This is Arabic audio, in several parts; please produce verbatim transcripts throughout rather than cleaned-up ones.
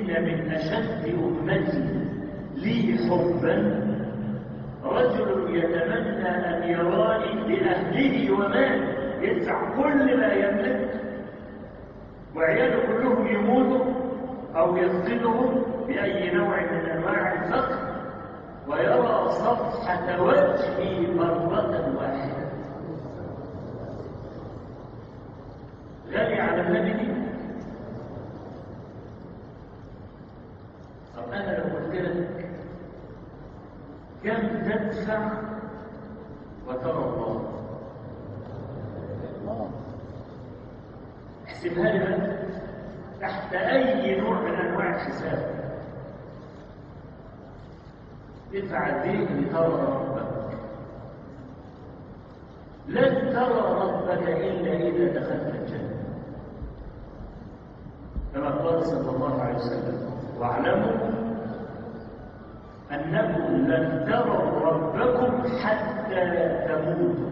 إن من أشد أمتي لي حبا رجل يتمنى أن يراني بأهله وماله، يدفع كل ما يملك وعياله كلهم يموتوا أو يفقدهم بأي نوع من أنواع الفقر، ويرى صفحة وجهي مرة واحدة. غالي على النبي. طب أنا لو قلت لك كم تدفع وترى الله؟ احسبها لي بقى تحت أي نوع من أنواع الحساب. ادفع قد ايه لترى ربك؟ لن ترى ربك إلا إذا دخلت الجنة، كما قال صلى الله عليه وسلم: واعلموا أنكم لن تروا ربكم حتى تموتوا.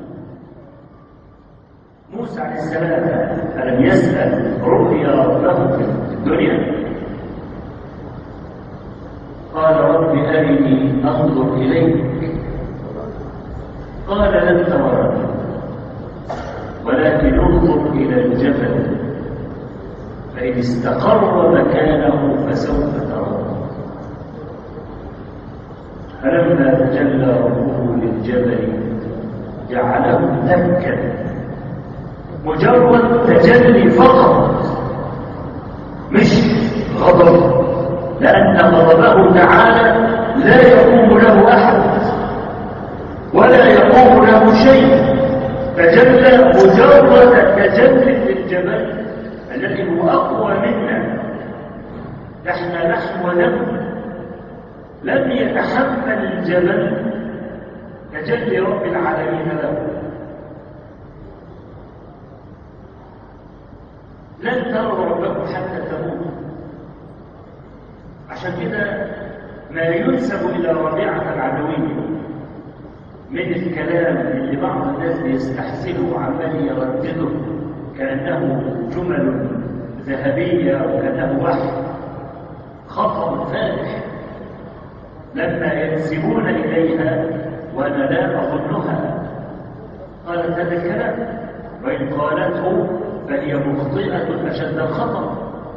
موسى عليه السلام ألم يسأل رؤيا ربه في الدنيا؟ قال: رب أرني أنظر إليك. قال: لن تراني ولكن انظر إلى الجبل فإن استقر مكانه فسوف تراني. فلما تجلى ربه للجبل جعله دكا، مجرد تجلي فقط مش غضب، لأن غضبه تعالى لا يقوم له أحد ولا يقوم له شيء. تجلى مجرد تجلي للجبل الذي هو أقوى منا، نحن لحم ودم، لم يتحمل الجبل تجلي رب العالمين له. لن تروا ربكم حتى تموتوا. عشان كده ما ينسب إلى ربيعة العدوي من الكلام اللي بعض الناس بيستحسنه وعمال يردده كأنه جمل ذهبية أو كأنه وحي، خطأ فادح لما ينسبون إليها وأنا لا أظنها قالت هذا الكلام، وإن قالته فهي مخطئة أشد الخطأ.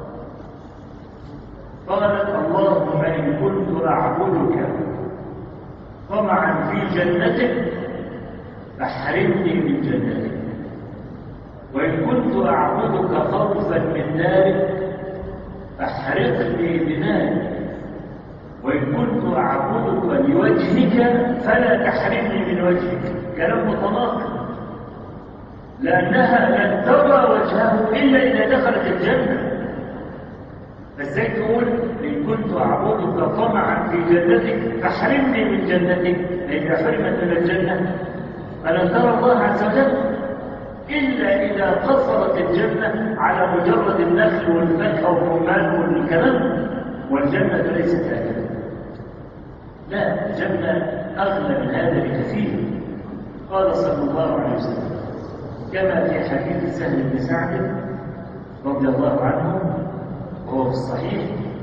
قالت: اللهم إن كنت أعبدك طمعا في جنتك فاحرمني من جنتك، وإن كنت أعبدك خوفا من نارك فاحرقني بنارك، وإن كنت أعبدك لوجهك فلا تحرمني من وجهك. كلام متناقض، لأنها لن ترى وجهه إلا إذا دخلت الجنة. فازاي تقول إن كنت أعبدك طمعا في جنتك فاحرمني من جنتك؟ إذا حرمت من الجنة فلن ترى الله عز وجل إلا إذا قصرت الجنة على مجرد النخل والفاكهة والرمان والكلام، والجنة ليست هكذا. لا، الجنة أغلى من هذا بكثير. قال صلى الله عليه وسلم كما في حديث سهل بن سعد رضي الله عنه وهو في الصحيح: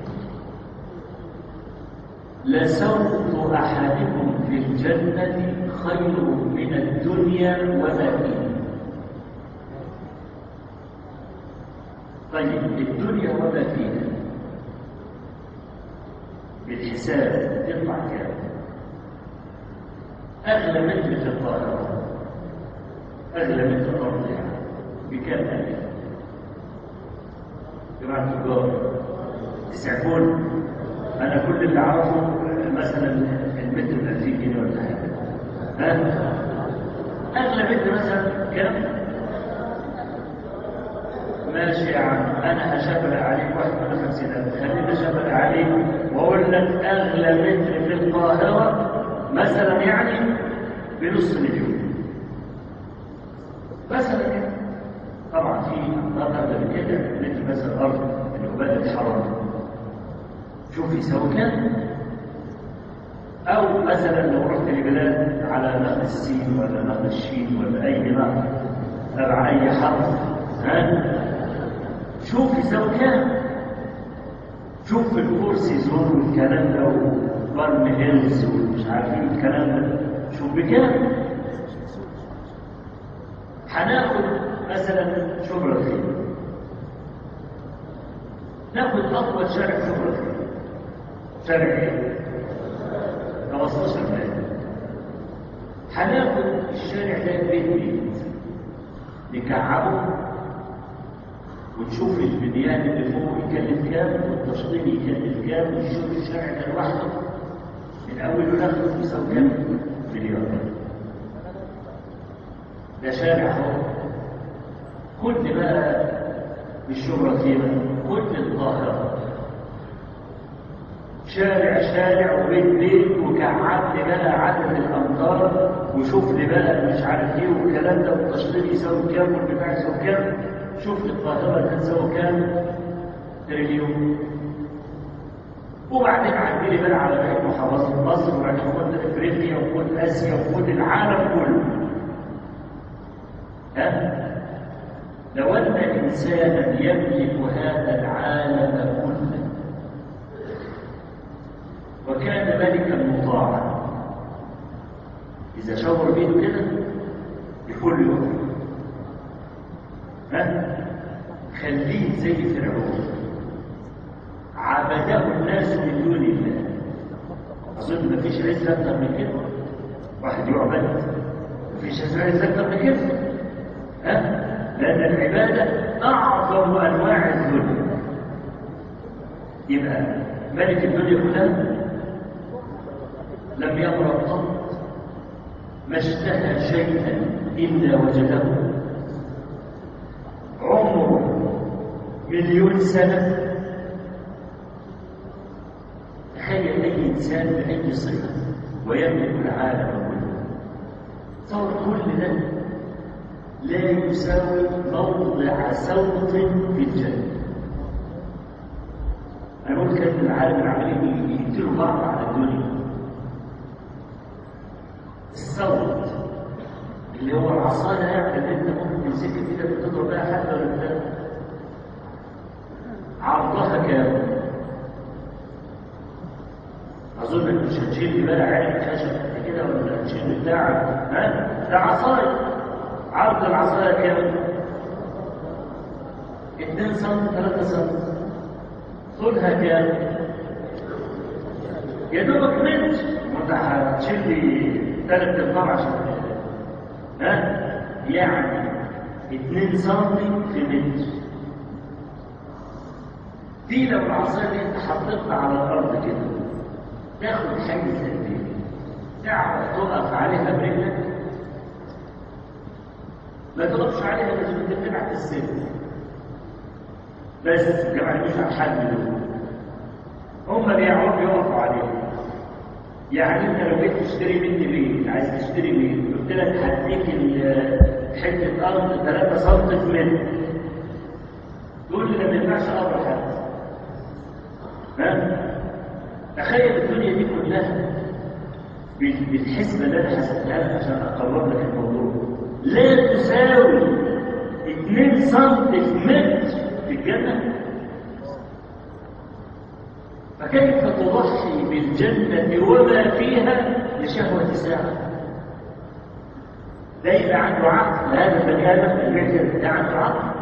لسوط أحدكم في الجنة خير من الدنيا وما فيها. طيب الدنيا وما فيها بالحساب تطلع كام؟ أغلى متر في القاهرة، أغلى متر الأرض يعني بكام ألف؟ جماعة التجار تسعفون. أنا كل اللي أعرفه مثلا المتر ب ألفين جنيه ولا حاجة. ها؟ أغلى متر مثلا كام؟ ماشي يا عم، أنا هشبر عليك واحد من خمسين ألف، خليني أشبر عليك وأقول لك أغلى متر في القاهرة مثلا يعني بنص مليون مثلا كده. طبعا في أمطار أغلى من كده، متر مثلا أرض العباد الحرام شوف يساوي كام. أو مثلا لو رحت لبلاد على نهر السين ولا نهر الشين ولا أي نهر تبع أي حرف، ها شوف يساوي كام. شوف الفور سيزون والكلام ده وبارم هيلز ومش عارفين الكلام ده، شوف بكام. هناخد مثلا شبرا الخير، ناخد اطول شارع شبرا الخير، شارع ايه؟ خمستاشر متر. هناخد الشارع ده بيت بيت نكعبه ونشوف البنيان اللي فوق يكلف كام والتشطيب يكلف كام، ونشوف الشارع ده لوحده من اوله لاخره يساوي كام؟ مليار. ده شارع اهو. كل بقى الشهرة فيها كل القاهرة شارع شارع وبيت بيت، وكعب لي بقى عدد الامتار، وشوف لي بقى مش عارف ايه والكلام ده، والتشطيب يساوي كام والبتاع يساوي كام. شوف القاهرة تساوي كام؟ تريليون. وبعدين عندي لي بقى على بقية محافظات مصر وعلى كل افريقيا وكل اسيا وكل العالم كله. ها؟ لو ان انسانا يملك هذا العالم كله وكان ملكا مطاعا، اذا شاور بيده كده يقول له ها خليه زي فرعون عبده الناس من دون الله. اظن مفيش عز اكتر من كده، واحد يعبد مفيش عز اكتر من كده. ها؟ لان العباده اعظم انواع الذل. يبقى ملك الدنيا كلها لم يمرض قط، ما اشتهى شيئا الا وجده، عمره مليون سنه. تخيل اي انسان باي صفه ويملك العالم كله، صار كل ده لا يساوي موضع صوت في الجنه. انا قلت كان العالم العملي يقتلوا بعض على الدنيا. الصوت اللي هو العصايه يعني اللي انت ممكن تمسكها كده بتضرب بها حد ولا بتاع، عرضها كام؟ اظن انك مش هتشيل لي بقى عين خشب كده ولا هتشيل بتاع، ها؟ ده عصايه. عرض العصايه كام؟ اتنين سم ثلاثة سم. طولها كام؟ يا دوبك متر. وانت هتشيل لي ثلاث ارباع عشان ها؟ يعني اتنين سم في متر. دي لو العصايه دي انت حطيتها على الارض كده تاخد حيز قد ايه؟ تعرف تقف عليها برجلك؟ ما تقفش عليها، لازم تتبع في السن. بس الجماعه اللي مش على الحد دول هم بيعرفوا يقفوا عليها. يعني انت لو جيت تشتري مني بيت، عايز تشتري بيت، قلت لك هديك حته ارض ثلاثة سم في متر، تقول لي ده ما ينفعش اقرا حد. ها؟ تخيل الدنيا دي كلها بالحسبه اللي انا حسبتها لك عشان اقرب لك الموضوع، لا تساوي اتنين سم في متر في الجنه. فكيف تضحي بالجنه وما فيها لشهوه ساعه؟ ده يبقى عنده عقل، هذا البني ادم المعجز ده عنده عقل.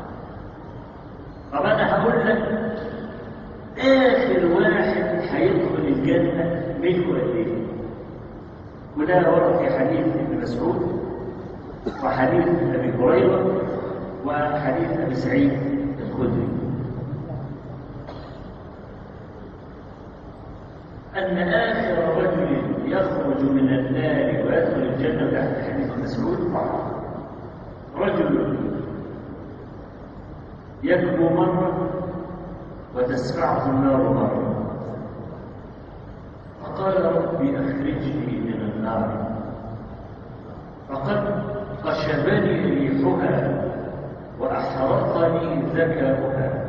طب انا هقول لك آخر واحد هيدخل الجنة ملكه قد إيه؟ وده ورد في حديث ابن مسعود وحديث أبي هريرة وحديث أبي سعيد الخدري، أن آخر رجل يخرج من النار ويدخل الجنة تحت حديث مسعود رجل يكبو مرة وتسفعه النار مرة، فقال ربي أخرجني من النار فقد قشبني ريحها وأحرقني ذكاؤها.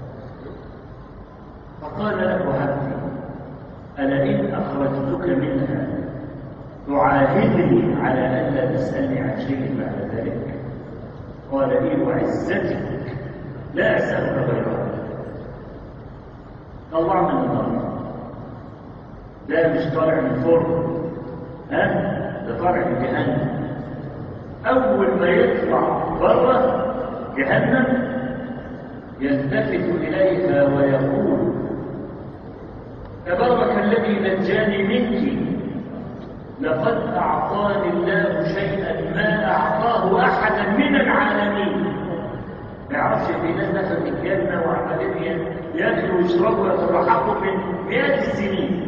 فقال له عبدي ألا إن أخرجتك منها تعاهدني على أن لا تسألني عن شيء بعد ذلك؟ قال إيه وعزتك لا أسألك غيرها. طلع من النار، ده مش طالع من الفرن، ها ده طالع من جهنم. أول ما يطلع بره جهنم يلتفت إليها ويقول تبارك الذي نجاني منك، لقد أعطاني الله شيئا ما أعطاه أحدا من العالمين. ما يعرفش في ناس دخلت الجنة وعمالين ياكلوا ويشربوا ويترحقوا من مئات السنين.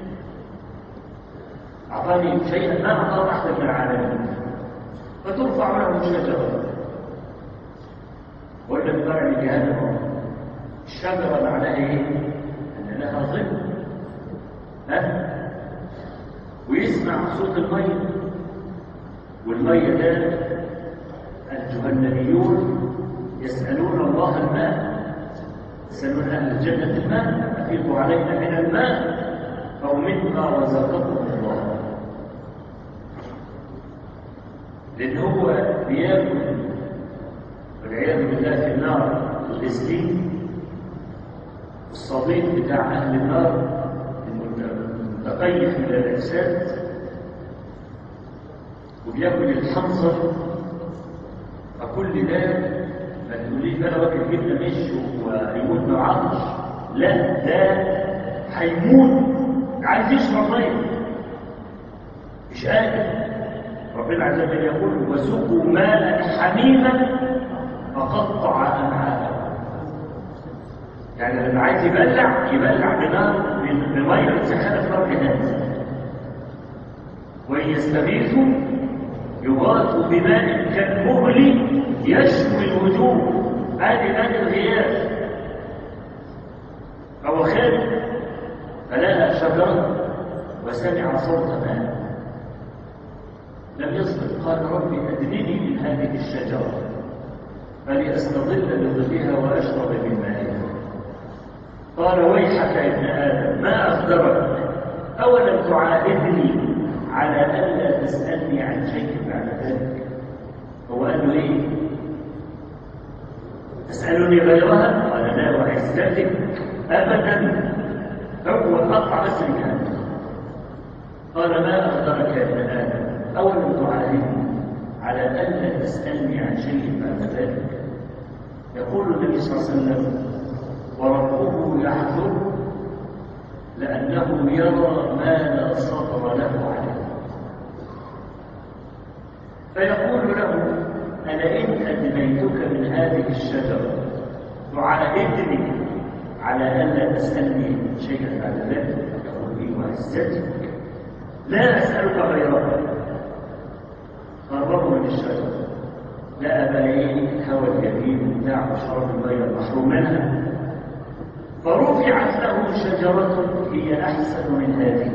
أعطاني شيئا ما أعطاه أحدا من العالمين. فترفع له شجرة، ولا بطلع من جهنم. الشجرة معناها إيه؟ أن لها ظل، ها؟ ويسمع صوت المية، والمية ده الجهنميون يسألون الله الماء، يسألون أهل الجنة الماء، أفيضوا علينا من الماء أو مما رزقكم الله. لأن هو بياكل والعياذ بالله في النار الغسلين، الصديق بتاع أهل النار المتقيف من الأجساد، وبياكل الحنظر. فكل ده ما تقوليش بقى واكل جبنه مش وهيموت من العطش، لا ده هيموت عايز يشرب ميه مش قادر. ربنا عز وجل يقول وسقوا ماء حميما فقطع امعاءهم. يعني لما عايز يبلع يبلع بنار بميه متسخنه في نار جهنم، وان يستغيثوا يغاثوا بماء كالمهل يشوي الوجوه. هذه ماء الغياث. فهو خارج فلقى شجره وسمع صوت ماء، لم يصبر، قال ربي ادنني من هذه الشجره فلأستظل بظلها واشرب من مائها. قال ويحك يا ابن ادم ما اخبرك اولم تعاهدني على الا تسالني عن شيء بعد ذلك. هو قال له ايه؟ تسالني غيرها؟ قال لا وعزتك ابدا. هو قطع بس الجهنم. قال ما اخبرك يا ابن ادم اولم تعاهدني على الا تسالني عن شيء بعد ذلك. يقول النبي صلى الله عليه وسلم وربه يحذر لأنه يرى ما لا صبر له عليه، فيقول له أنا إن أدنيتك من هذه الشجرة تعاهدني على ألا تسألني شيئا بعد ذلك. يقول لي وعزتك لا أسألك غيرها. قربوا من الشجرة لقى بقى ايه الهوى الجميل بتاع شراب الميه المحروم منها، فرفعت له شجرة هي أحسن من هذه.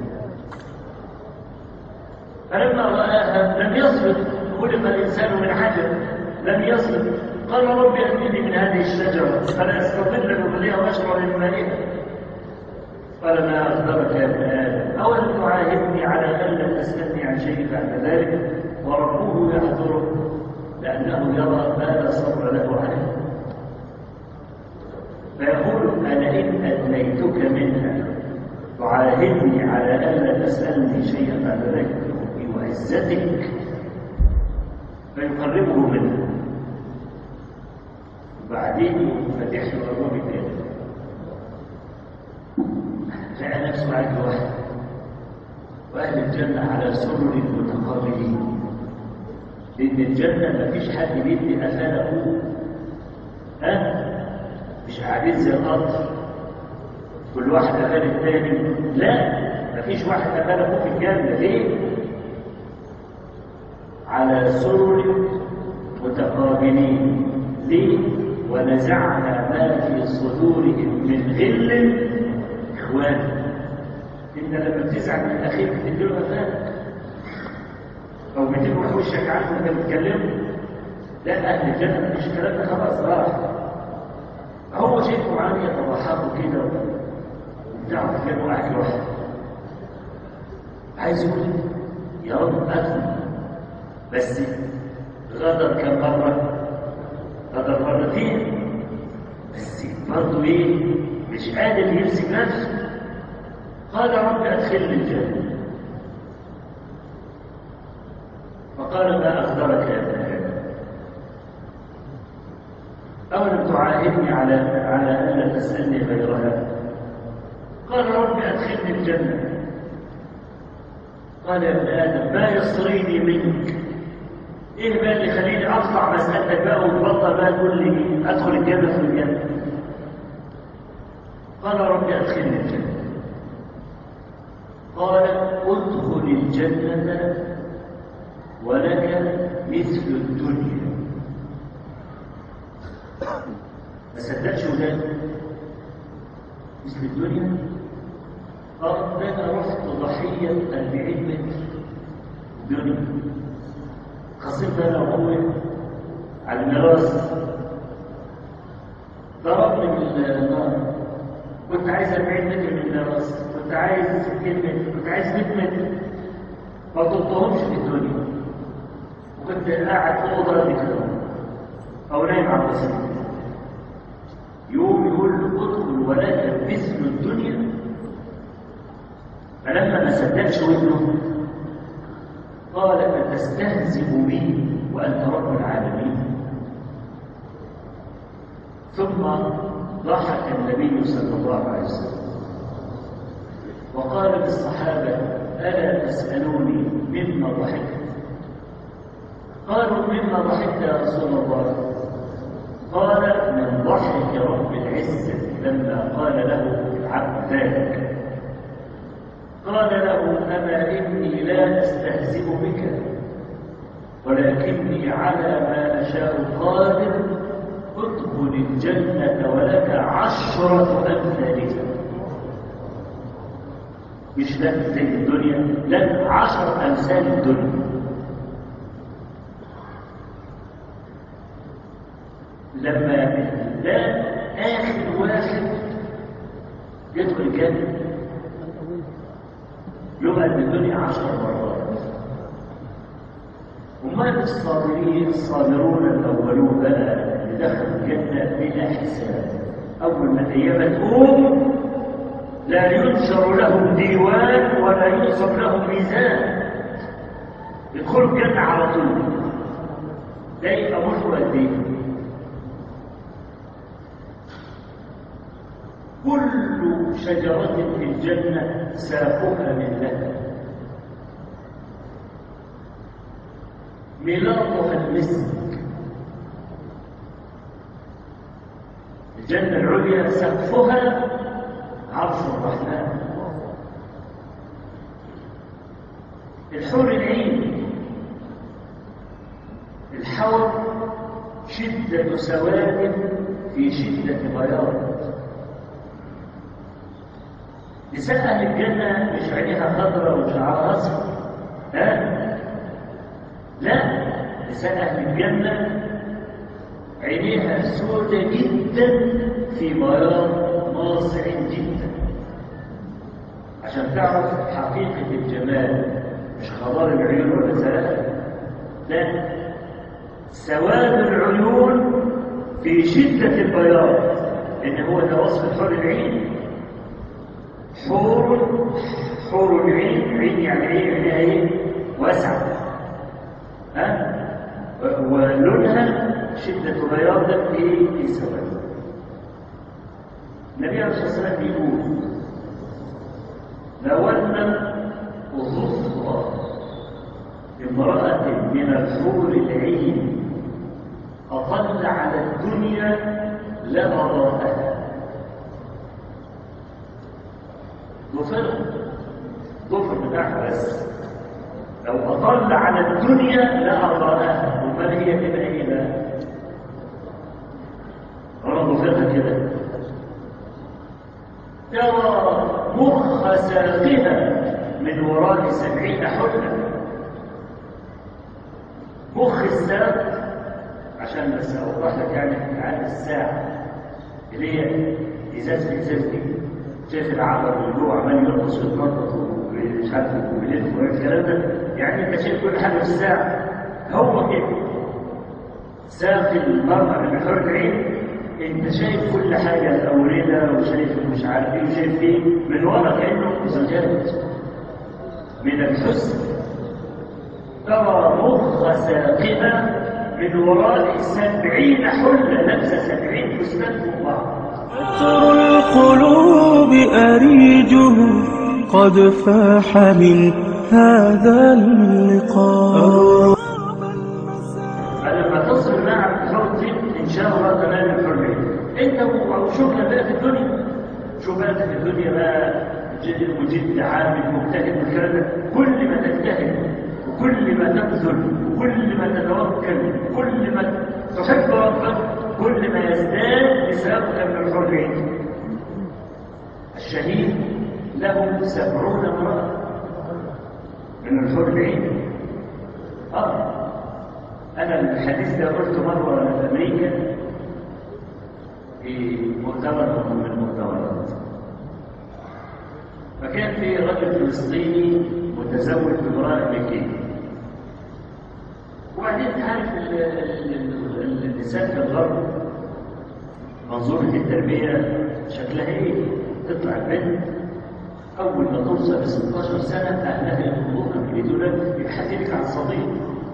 فلما رآها لم يصبر، خلق الإنسان من حجر لم يصبر، قال ربي أدنني من هذه الشجرة فلا أستظل بظلها وأشرب من مائها. قال ما أخبرك يا ابن آدم أولم تعاهدني على ألا تسألني عن شيء بعد ذلك. وربه يحضره لأنه يرى ما لا صبر له عليه. فيقول أنا إن أدنيتك منها تعاهدني على ألا تسألني شيئا بعد ذلك وعزتك، فيقربه منها. وبعدين فتح له الرب الثاني لقى نفسه عند واحد، وأهل الجنة على سرر متقابلين. لأن الجنة ما فيش حد بيدي قفال أخوه، ها؟ مش قاعدين زي القطر كل واحد قفال الثاني، لا ما فيش واحد قفال أخوه في الجنة. ليه؟ على سرر متقابلين. ليه؟ ونزعنا ما في صدورهم من غل إخوان. إنت لما بتزعل من أخيك بتديله قفالك أو بتروح وشك عنه وأنت بتتكلم. لا أهل الجنة مفيش الكلام ده، خلاص راح. هو شايفه عادي يتضحكوا كده وبتاع تتكلموا واحد واحد. عايز يقول يا رب أدخل، بس غدر كم مرة؟ غدر مرتين، بس برضه إيه؟ مش قادر يمسك نفسه. قال رب أدخلني الجنة. فقال ما أخبرك يا ابن آدم؟ أولم تعاهدني على على ألا تسألني غيرها؟ قال رب أدخلني الجنة. قال يا ابن آدم ما يصريني منك؟ إيه بقى اللي يخليني أطلع مسألتك بقى وتبطل بقى تقول لي أدخل الجنة في الجنة؟ قال رب أدخلني الجنة. قال ادخل الجنة ولك مثل الدنيا. ما صدقش وده مثل الدنيا. قال انا رحت ضحيه أربعين متر دنيا، خصمت انا وهو على المراس، ضربني بالنار، كنت عايز أربعين متر من المراس، كنت عايز ستين متر، كنت عايز مية متر، ما طلبتهمش في الدنيا، وكنت قاعد في اوضه دي كده او نايم على البسيط. يوم يقول له ادخل ولك مثل الدنيا. فلما ما صدقش ودنه قال فتستهزئ بي وانت رب العالمين. ثم ضحك النبي صلى الله عليه وسلم وقال للصحابه الا تسالوني مما ضحكت؟ قالوا مما ضحكت يا رسول الله؟ قال من ضحك رب العزة لما قال له العبد ذلك. قال له أما إني لا أستهزئ بك ولكني على ما أشاء قادر. ادخل الجنة ولك عشرة أمثالها. مش لك زي الدنيا، لك عشر أمثال الدنيا. لما ده آخر واحد يدخل الجنة يبقى الدنيا عشر مرات. وما الصابرين الصابرون الأولون بقى اللي دخلوا الجنة بلا حساب، أول ما الأيام تقوم لا ينشر لهم ديوان ولا ينصب لهم ميزان، يدخلوا الجنة على طول. ده يبقى مشهور قد ايه؟ كل شجرة في الجنة ساقها من لهب، ملاطها المسك. الجنة العليا سقفها عرش الرحمن. الحور العين الحور شدة سواد في شدة بياض. نساء أهل الجنة مش عينيها خضراء وشعرها أصفر، ها؟ لا، نساء أهل الجنة عينيها سودة جدا في بياض ناصع جدا، عشان تعرف حقيقة الجمال، مش خضار العيون ولا سلام، لا، سواد العيون في شدة البياض، لأن هو ده وصف الحور العين. حور حور العين، عين يعني ايه؟ عينها ايه؟ واسعة، ها؟ ولونها شدة بياض في في سواد. النبي عليه الصلاة والسلام يقول لو أن ظفر امرأة من الحور العين أطل على الدنيا لأضاءها. ظفر ظفر بتاعها بس لو أطل على الدنيا لأضاءها. وما هي كده ايه بقى؟ أنا ظفرها كده ترى مخ ساقها من وراء سبعين حلة. مخ الساق عشان بس اوضح لك يعني عن الساعه اللي هي ازاز الازاز دي، شايف العقرب اللي جوه عمال يرقص ويتنطط ومش عارف ويلف والكلام ده، يعني انت شايف كل حاجه في الساعه. هو كده ساق المرأة من حور العين انت شايف كل حاجه الاورده وشايف مش عارف ايه وشايف ايه من ورا كانه زجاج من الحسن. ترى مخ ساقمه من وراء سبعين حله لابسه سبعين فستان فوق بعض. عطر القلوب أريجه قد فاح من هذا اللقاء. فلما تصل مع حر إن شاء الله تنال الحرية. أنت وشغلك بقى في الدنيا، شو بقى في الدنيا بقى جد مجد عامل مجتهد والكلام ده، كل ما تجتهد وكل ما تبذل وكل ما تتوكل وكل ما تحب ربك كل ما يزداد نسابك من الحرية. الشهيد له سبعون امرأة من الحور العين. اه انا الحديث ده قلته مره في امريكا في مؤتمر من المؤتمرات، فكان في رجل فلسطيني متزوج بامراه امريكيه، وبعدين تعرف النساء في الغرب منظومه التربيه شكلها ايه؟ تطلع البنت أول ما توصل ل ستاشر سنة أهلها يطلبوها يريدون يحدثك عن صديق.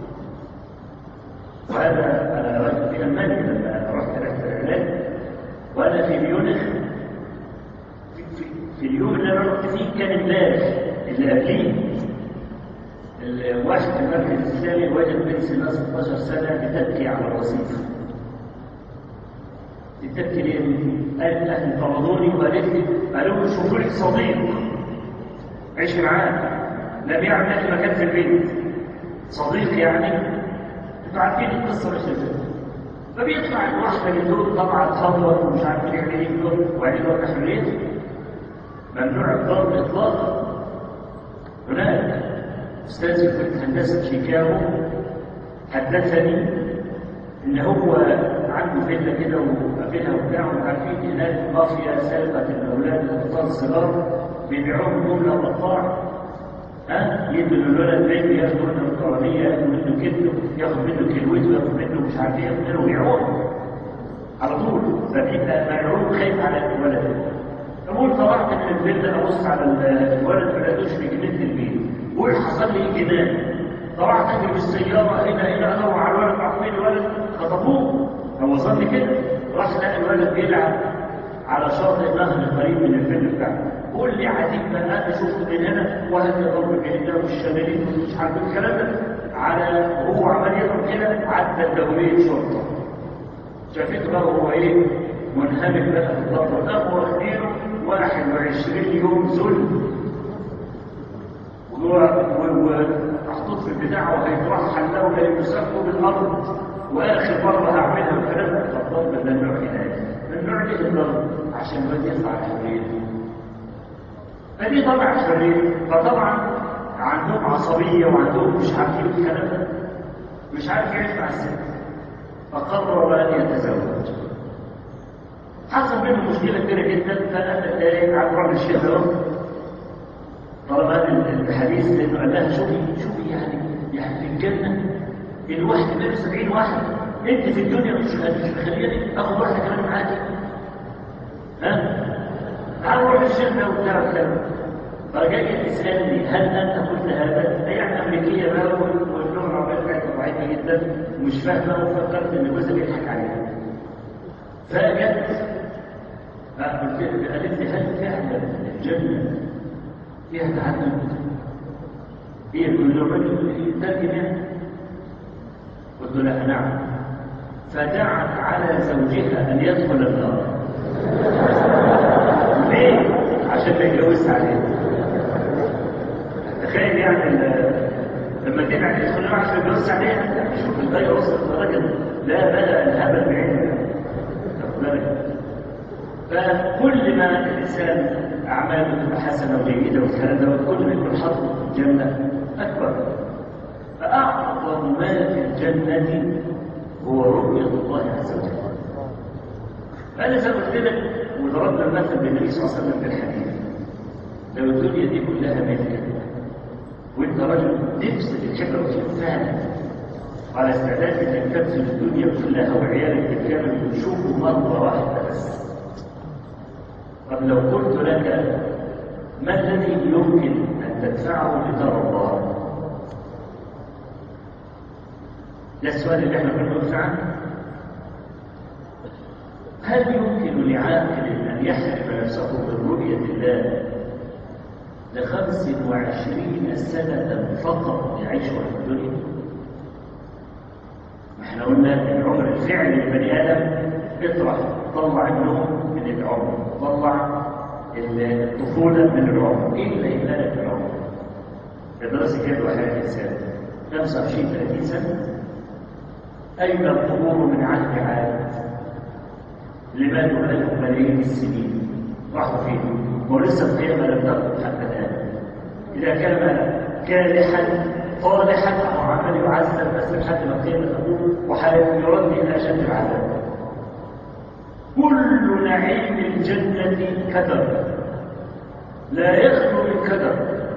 وهذا أنا رأيت في ألمانيا لما رحت رحلة العلاج، وأنا في ميونخ في, في, في اليوم اللي أنا رحت فيه كان امبارح اللي قبليه الواحد في المركز الإسلامي وجد بنت سنها ستاشر سنة بتبكي على الرصيف. بتبكي ليه؟ قالت أهلي طردوني وقالت لي قالوا لي شوفوا لك صديق عيش معاه، لا بيعمل مكان في البيت صديق يعني. انتوا عارفين القصه مش كده. فبيطلع الواحده من دول طبعا تخبط ومش عارف يعمل ايه دول، وبعدين يروح حريته ممنوع الضرب اطلاقا. هناك استاذ في كليه هندسه شيكاغو حدثني ان هو عنده فيلا كده وقافلها وبتاع، وعارفين هناك مافيا سرقت الاولاد الاطفال الصغار بيبيعوهم جمله وقطاع. ها يدوا للولد بيبي ياخدوا منه القرنيه، ياخدوا منه كتله، ياخد منه كلوته، ياخد منه مش عارف ايه، ياخد منه ويبيعوه على طول. فبيبقى ملعوب خايف على الولد. فبقول طلعت من الفيلا ابص على الولد ما لقيتوش في جنينه البيت، بقول حصل لي جنان. طلعت اجري بالسياره هنا هنا ادور على الولد، عارفين الولد خطفوه. هو ظن كده، راح لقى الولد بيلعب على شاطئ نهر قريب من الفيلا بتاعه. قول لي عجيب ما انا شفت من هنا واحد يضرب الجنين والشمالين ومش عارف الكلام ده، على وهو عمال يضرب كده عدى دوريه شرطه شافته بقى هو ايه منهمك بقى في الضرب ده، واخدينه واحد وعشرين يوم ذل ومحطوط في البتاع وهيترحل له لا يسقط بالارض، واخر مره هعملها الكلام ده. فالضرب ده نوع علاج من نوع ايه الضرب عشان الواد يطلع حريته. فدي طبعا حريه. فطبعا عندهم عصبيه وعندهم مش عارفين الكلام ده، مش عارف يعيش مع الست، فقرر ان يتزوج. حصل منه مشكله كبيره جدا، فانا عبد الرحمن الشيخ طلب هذا الحديث لانه قال لها شوفي شوفي يعني يعني في الجنه الواحد منه سبعين واحد، انت في الدنيا مش مخليني اخد واحده كمان معاكي. ها؟ تعالوا نروح الجنه وبتاع الكلام. فرجعت تسالني هل انت قلت هذا؟ هي يعني امريكيه بقى واللغه العربيه بتاعتها ضعيفه جدا ومش فاهمه، وفكرت ان جوزها بيضحك عليها. فجت قالت لي هل فعلا الجنه فيها تعلم؟ هي كل الرجل ترجم يعني؟ قلت لها نعم. فدعت على زوجها ان يدخل النار. ليه؟ عشان ما يتجوزش عليها. تخيل يعني لما تدعي تدخل النار عشان ما يتجوزش عليها، شوف الغايه وصلت لدرجه لا بدا الهبل بعينها. فكل ما الانسان اعماله تبقى حسنه وجيده والكلام ده، كل ما يكون حظه في الجنه اكبر. فاعظم ما في الجنه هو رؤيه الله عز وجل. فانا زي ما قلت لك وضربنا المثل بالنبي صلى الله عليه وسلم بالحديث، لو الدنيا دي كلها ملكا وانت رجل نفسك تحب الرسول فعلا وعلى استعداد انك تبذل الدنيا كلها وعيالك بالكامل وتشوفوا مره واحده بس. طب لو قلت لك ما الذي يمكن ان تدفعه لترى الله؟ ده السؤال اللي احنا بنقول عنه. هل يمكن لعاقل ان يحرم نفسه من رؤيه الله لخمس وعشرين سنة فقط يعيشها في الدنيا؟ احنا قلنا العمر الفعلي للبني ادم اطرح، طلع النوم من العمر، طلع الطفولة من العمر، ايه اللي يملك العمر؟ الدراسة كانت حياة الانسان خمسة وعشرين ثلاثين سنة. اين القبور من عهد عاد؟ لماذا لهم ملايين السنين راحوا فيه ولسه القيامة لم تقم حتى الآن. إذا كان كالحا طالحا أو عمل يعذب بس لحد ما القيامة تقوم ويرد إلى أشد العذاب. كل نعيم الجنة كدر، لا يخلو من كدر.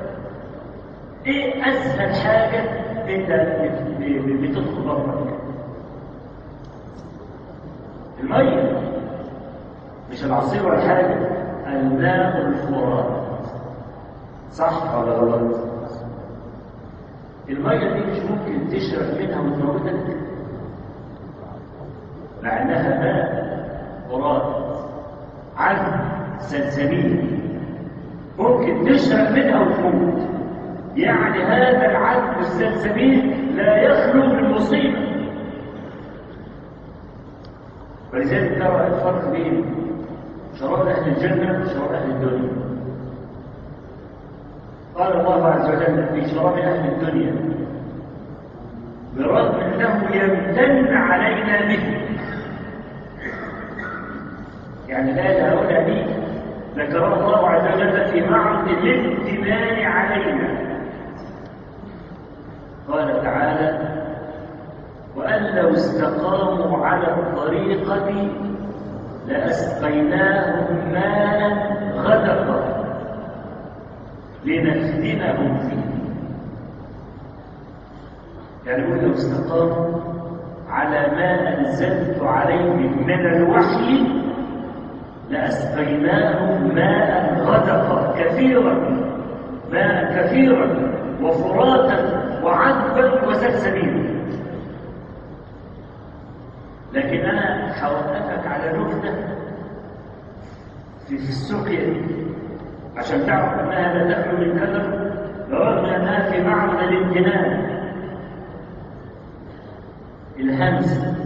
إيه أسهل حاجة أنت بتدخل بطنك؟ المية، مش العصير ولا حاجة، الماء الفرات. صح ولا غلط؟ المية دي مش ممكن تشرب منها وتموتك، مع انها ماء فرات عذب سلسبيل، ممكن تشرب منها وتموت. يعني هذا العذب السلسبيل لا يخلو من مصيبة. ولذلك ترى الفرق بين شراب أهل الجنة وشراب أهل الدنيا. قال الله عز وجل في شراب أهل الدنيا برغم أنه يمتن علينا به، يعني لا هؤلاء به ذكر الله عز وجل في معرض الامتنان علينا. قال تعالى: وأن لو استقاموا على الطريقة لأسقيناهم ماء غدقا لنفتنهم فيه. يعني لو استقاموا على ما أنزلت عليهم من الوحي لأسقيناهم ماء غدقا كثيرا، ماء كثيرا وفراتا وعذبا وسلسبيلا. لكن أنا حوقفك على نكتة في السقيا دي عشان تعرف أنها لا تخلو من كدر برغم أنها في معرض الامتنان. الهمزة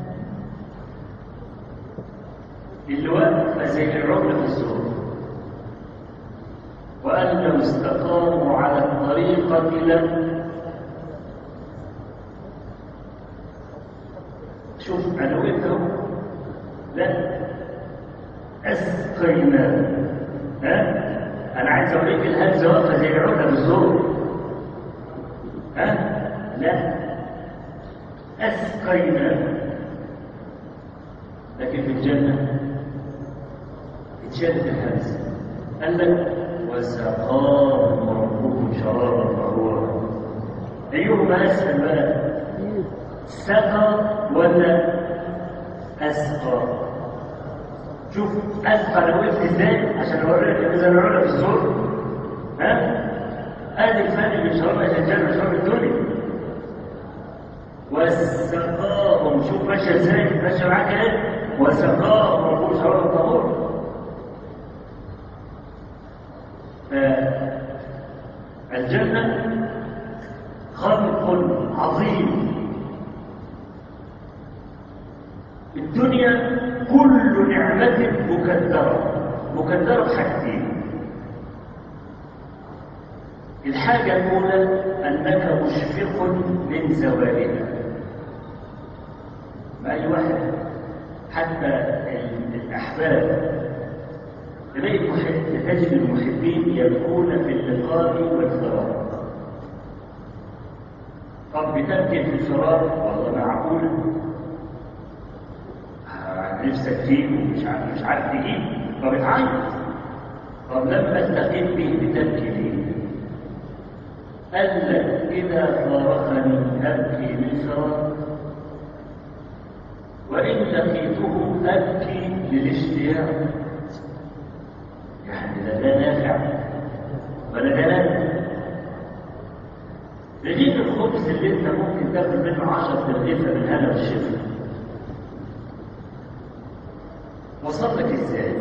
اللي واقفة زي الرمل في الزور. وأن لو استقاموا على الطريقة لم. شوف أنا وإنت لا أسقينا. ها؟ أنا عايز أوريك الهمزة واقفة زي العقدة بالزور. ها؟ لا أسقينا. لكن في الجنة اتشالت الهمزة. قال لك: وسقاهم ربهم شرابا طهورا. أيهما أسهل بقى؟ سقى ولا أسقى؟ شوف أسقى لو وقفت ازاي عشان أوريك إذا العلا في الزور. ها؟ آدي الفرق بين شراب أهل الجنة وشراب الدنيا. وسقاهم، شوف ماشية ازاي، ماشية معاك ايه؟ وسقاهم ربهم شرابا طهورا. فالجنة خلق عظيم. الدنيا كل نعمة مكدرة، مكدرة بحاجتين. الحاجة الأولى أنك مشفق من زوالها. أي واحد حتى الأحباب تلاقي تجد المحبين يبكون في اللقاء والفراق. طب بتبكي في الفراق؟ والله معقولة، نفسك فيه ومش عارف مش عارف تجيب فبتعيط. طب لما تلاقيت به بتبكي ليه؟ قال لك إذا فارقني أبكي للفراق، وإن لقيته أبكي للاشتياق. يعني لا ده نافع ولا ده نافع. رغيف الخبز اللي انت ممكن تاكل منه عشرة رغيفة من هنا والشفا وصل لك ازاي؟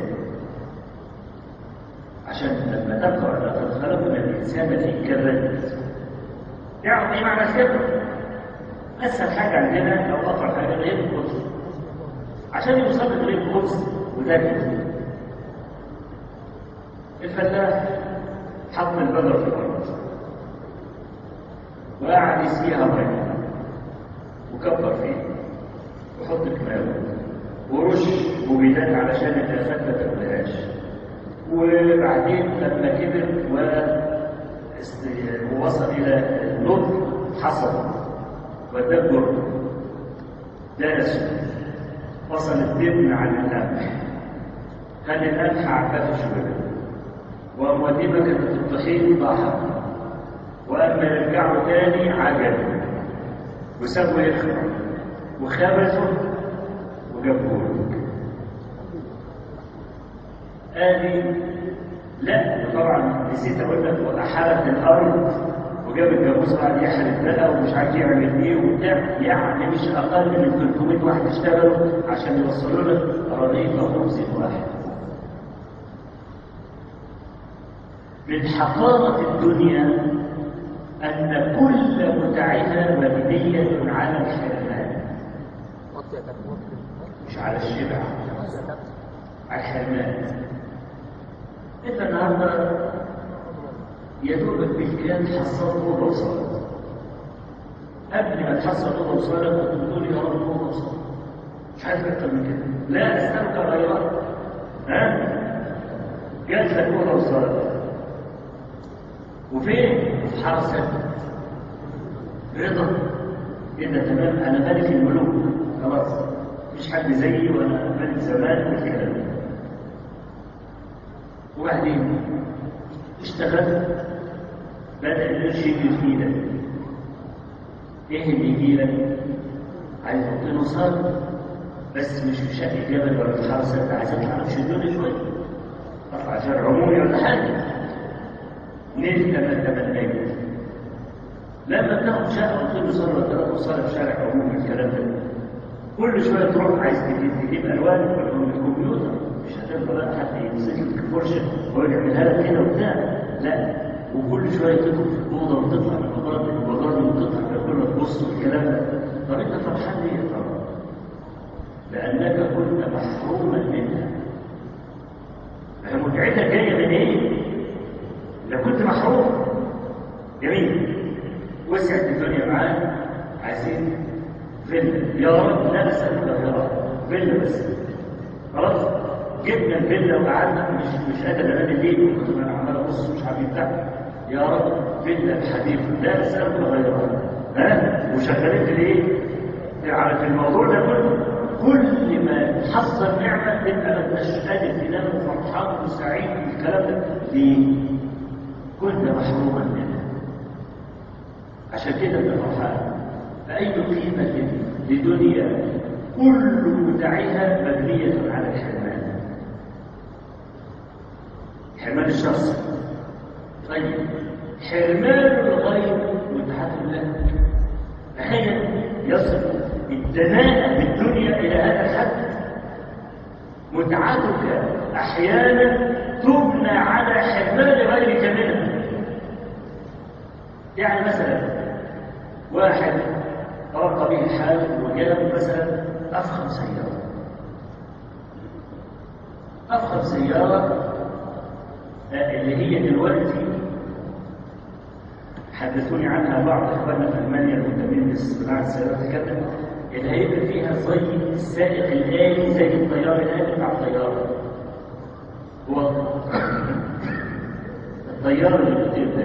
عشان لما تقرأ لقد خلقنا الإنسان في كبد، تعرف ايه معنى الكبد؟ أسهل حاجة عندنا أو أقرب حاجة رغيف الخبز. عشان يوصل لك رغيف الخبز وده كده الفلاح حط البذر في الأرض وقعد يسقيها ميه وكبر فيه وحط كمامه ورش مبيدات علشان الآفات ما تاكلهاش. وبعدين لما كبر ووصل إلى النضج حصل وتدبر درس وصل الدم عن القمح، خلي القمح عفاف شويه وموديبه كانت الطحين ضاحك، واما يرجعوا تاني عجل وسابوا يخرج وخبزوا وجابوه. ادي لا طبعا نسيت اقول لك وأحرث الارض وجاب الجاموس قاعد يحرث بقى ومش عارف يعمل ايه وبتاع، يعني مش اقل من ثلاثمائة واحد اشتغلوا عشان يوصلوا لك رغيف خبز واحد. من حقارة الدنيا أن كل متعها مبنية على الحرمان، مش على الشبع، على الحرمان. أنت النهارده يا دوبك بالكاد حصلت أوضة وصالة، قبل ما تحصل أوضة وصالة كنت بتقول يا رب أوضة وصالة، مش عايز أكتر من كده، لا أسألك غيرها. ها؟ جات لك أوضة وصالة وفين؟ في حرسك رضا كده تمام، أنا ملك الملوك خلاص، مفيش حد زيي وأنا ملك زمان والكلام ده. وبعدين اشتغلت، بدأ القرش يجي في ايدك. ايه اللي يجي لك؟ عايز تحط نصاب بس مش في شقة جبل ولا في حرسة، انت عايز تطلع نمشي الدنيا شوية، اطلع شارع عمومي ولا حاجة. نلت ما تمنيت. لما بتاخد شقة قلت له صار ولا ثلاث وصار في شارع عمومي الكلام ده، كل شوية تروح عايز تجيب تجيب ألوان ولا من الكمبيوتر، مش هتفضل بقى حد يمسك لك فرشة ويعملها لك كده وبتاع، لا. وكل شوية تدخل في الأوضة وتطلع من المباراه المباراه وتطلع كل تبص والكلام ده. طب أنت فرحان ليه يا ترى؟ لأنك كنت محروما منها. هي متعتك جاية من إيه؟ لو كنت محروم جميل وسعت الدنيا معاك، عايزين فيلا يا رب، لا أسألك يا رب فيلا بس خلاص. جبنا الفيلا وقعدنا مش مش قادر انام الليل وكنت انا عمال ابص مش عارف بتاع، يا رب فيلا بحديث لا اسالك غيرها. ها وشغالين في ايه؟ في الموضوع ده كله، كل ما تحصل نعمه تبقى ما انتش قادر تنام وفرحان وسعيد بالكلام ده. ليه؟ كنت محروما منها، عشان كده انت فرحان. فاي قيمه لدنيا كل متعها مبنيه على الحرمان، حرمان الشخص. طيب حرمان الغير متعة الله، تخيل يصل الدناءة بالدنيا إلى هذا الحد. متعتك أحيانا تبنى على حرمان غيرك منها. يعني مثلا واحد رق به الحال وجاب مثلا أفخم سيارة، أفخم سيارة اللي هي دلوقتي حدثوني عنها بعض اخواننا في المانيا المهتمين بصناعه السيارات كده، اللي هيبقى فيها زي السائق الآلي زي الطيار الآلي بتاع الطياره. هو الطيار اللي بيطير ده